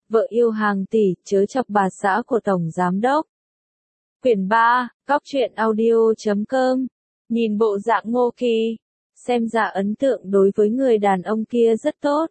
vợ yêu hàng tỷ, chớ chọc bà xã của Tổng Giám Đốc. Quyển 3, Góc truyện audio.com. Nhìn bộ dạng Ngô Kỳ, xem ra ấn tượng đối với người đàn ông kia rất tốt.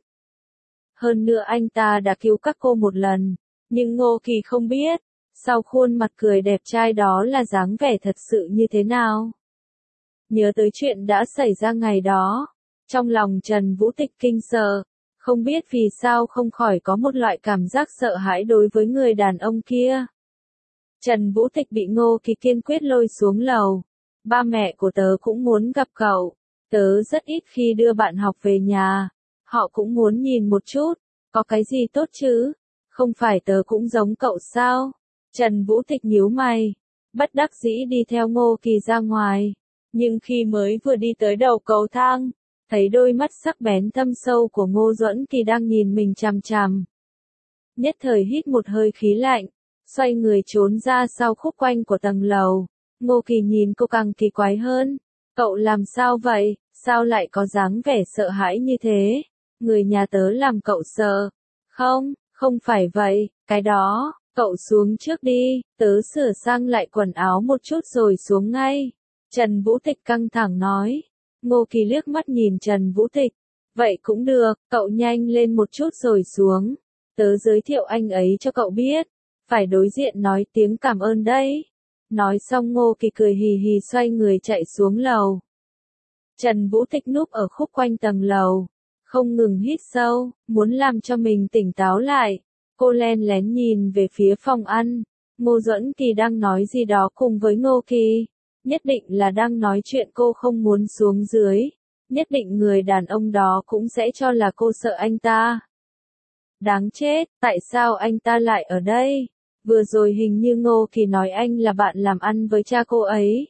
Hơn nữa anh ta đã cứu các cô một lần, nhưng Ngô Kỳ không biết, sau khuôn mặt cười đẹp trai đó là dáng vẻ thật sự như thế nào. Nhớ tới chuyện đã xảy ra ngày đó, trong lòng Trần Vũ Tịch kinh sợ, không biết vì sao không khỏi có một loại cảm giác sợ hãi đối với người đàn ông kia. Trần Vũ Tịch bị Ngô Kỳ kiên quyết lôi xuống lầu. Ba mẹ của tớ cũng muốn gặp cậu. Tớ rất ít khi đưa bạn học về nhà. Họ cũng muốn nhìn một chút. Có cái gì tốt chứ? Không phải tớ cũng giống cậu sao? Trần Vũ Tịch nhíu mày. Bất đắc dĩ đi theo Ngô Kỳ ra ngoài. Nhưng khi mới vừa đi tới đầu cầu thang, thấy đôi mắt sắc bén thâm sâu của Ngô Duẫn Kỳ đang nhìn mình chằm chằm. Nhất thời hít một hơi khí lạnh, xoay người trốn ra sau khúc quanh của tầng lầu. Ngô Kỳ nhìn cô càng kỳ quái hơn. Cậu làm sao vậy? Sao lại có dáng vẻ sợ hãi như thế? Người nhà tớ làm cậu sợ. Không, không phải vậy, cái đó, cậu xuống trước đi, tớ sửa sang lại quần áo một chút rồi xuống ngay. Trần Vũ Tịch căng thẳng nói. Ngô Kỳ liếc mắt nhìn Trần Vũ Tịch. Vậy cũng được, cậu nhanh lên một chút rồi xuống. Tớ giới thiệu anh ấy cho cậu biết. Phải đối diện nói tiếng cảm ơn đấy. Nói xong Ngô Kỳ cười hì hì xoay người chạy xuống lầu. Trần Vũ Tịch núp ở khúc quanh tầng lầu, không ngừng hít sâu, muốn làm cho mình tỉnh táo lại. Cô len lén nhìn về phía phòng ăn. Ngô Duẫn Kỳ đang nói gì đó cùng với Ngô Kỳ. Nhất định là đang nói chuyện cô không muốn xuống dưới. Nhất định người đàn ông đó cũng sẽ cho là cô sợ anh ta. Đáng chết, tại sao anh ta lại ở đây? Vừa rồi hình như Ngô Kỳ nói anh là bạn làm ăn với cha cô ấy.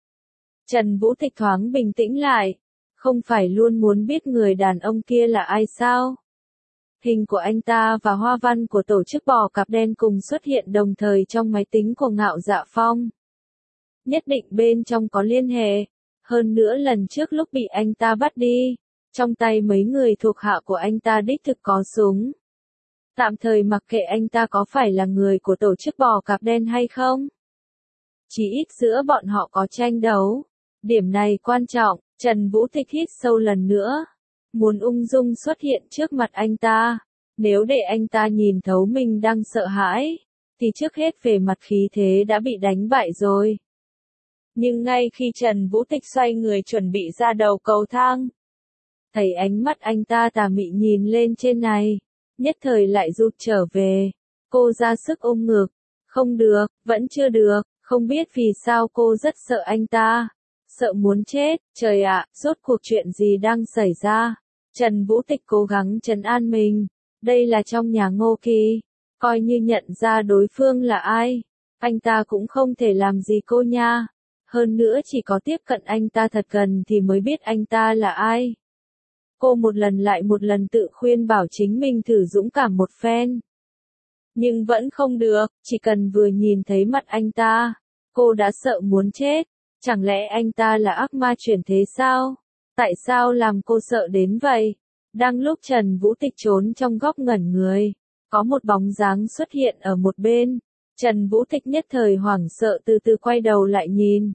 Trần Vũ Tịch thoáng bình tĩnh lại. Không phải luôn muốn biết người đàn ông kia là ai sao? Hình của anh ta và hoa văn của tổ chức bò cạp đen cùng xuất hiện đồng thời trong máy tính của Ngạo Dạ Phong. Nhất định bên trong có liên hệ. Hơn nữa lần trước lúc bị anh ta bắt đi, trong tay mấy người thuộc hạ của anh ta đích thực có súng. Tạm thời mặc kệ anh ta có phải là người của tổ chức bò cạp đen hay không. Chỉ ít giữa bọn họ có tranh đấu. Điểm này quan trọng. Trần Vũ Tịch hít sâu lần nữa. Muốn ung dung xuất hiện trước mặt anh ta. Nếu để anh ta nhìn thấu mình đang sợ hãi, thì trước hết về mặt khí thế đã bị đánh bại rồi. Nhưng ngay khi Trần Vũ Tịch xoay người chuẩn bị ra đầu cầu thang, thấy ánh mắt anh ta tà mị nhìn lên trên này, nhất thời lại rụt trở về. Cô ra sức ôm ngực. Không được, vẫn chưa được, không biết vì sao cô rất sợ anh ta. Sợ muốn chết, trời ạ, rốt cuộc chuyện gì đang xảy ra? Trần Vũ Tịch cố gắng trấn an mình. Đây là trong nhà Ngô Kỳ. Coi như nhận ra đối phương là ai, anh ta cũng không thể làm gì cô nha. Hơn nữa chỉ có tiếp cận anh ta thật gần thì mới biết anh ta là ai. Cô một lần lại một lần tự khuyên bảo chính mình thử dũng cảm một phen. Nhưng vẫn không được, chỉ cần vừa nhìn thấy mặt anh ta, cô đã sợ muốn chết. Chẳng lẽ anh ta là ác ma chuyển thế sao? Tại sao làm cô sợ đến vậy? Đang lúc Trần Vũ Tịch trốn trong góc ngẩn người, có một bóng dáng xuất hiện ở một bên. Trần Vũ Tịch nhất thời hoảng sợ từ từ quay đầu lại nhìn.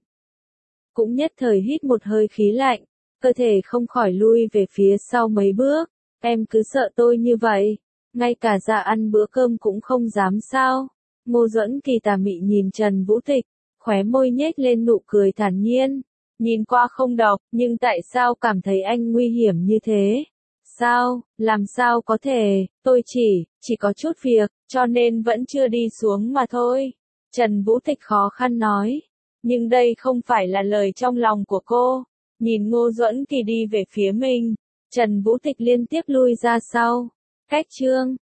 Cũng nhất thời hít một hơi khí lạnh, cơ thể không khỏi lui về phía sau mấy bước. Em cứ sợ tôi như vậy, ngay cả ra ăn bữa cơm cũng không dám sao? Ngô Duẫn Kỳ tà mị nhìn Trần Vũ Tịch, khóe môi nhếch lên nụ cười thản nhiên. Nhìn qua không độc, nhưng tại sao cảm thấy anh nguy hiểm như thế? Sao, làm sao có thể, tôi chỉ có chút việc, cho nên vẫn chưa đi xuống mà thôi. Trần Vũ Tịch khó khăn nói. Nhưng đây không phải là lời trong lòng của cô. Nhìn Ngô Duẫn Kỳ đi về phía mình, Trần Vũ Tịch liên tiếp lui ra sau. Cách chương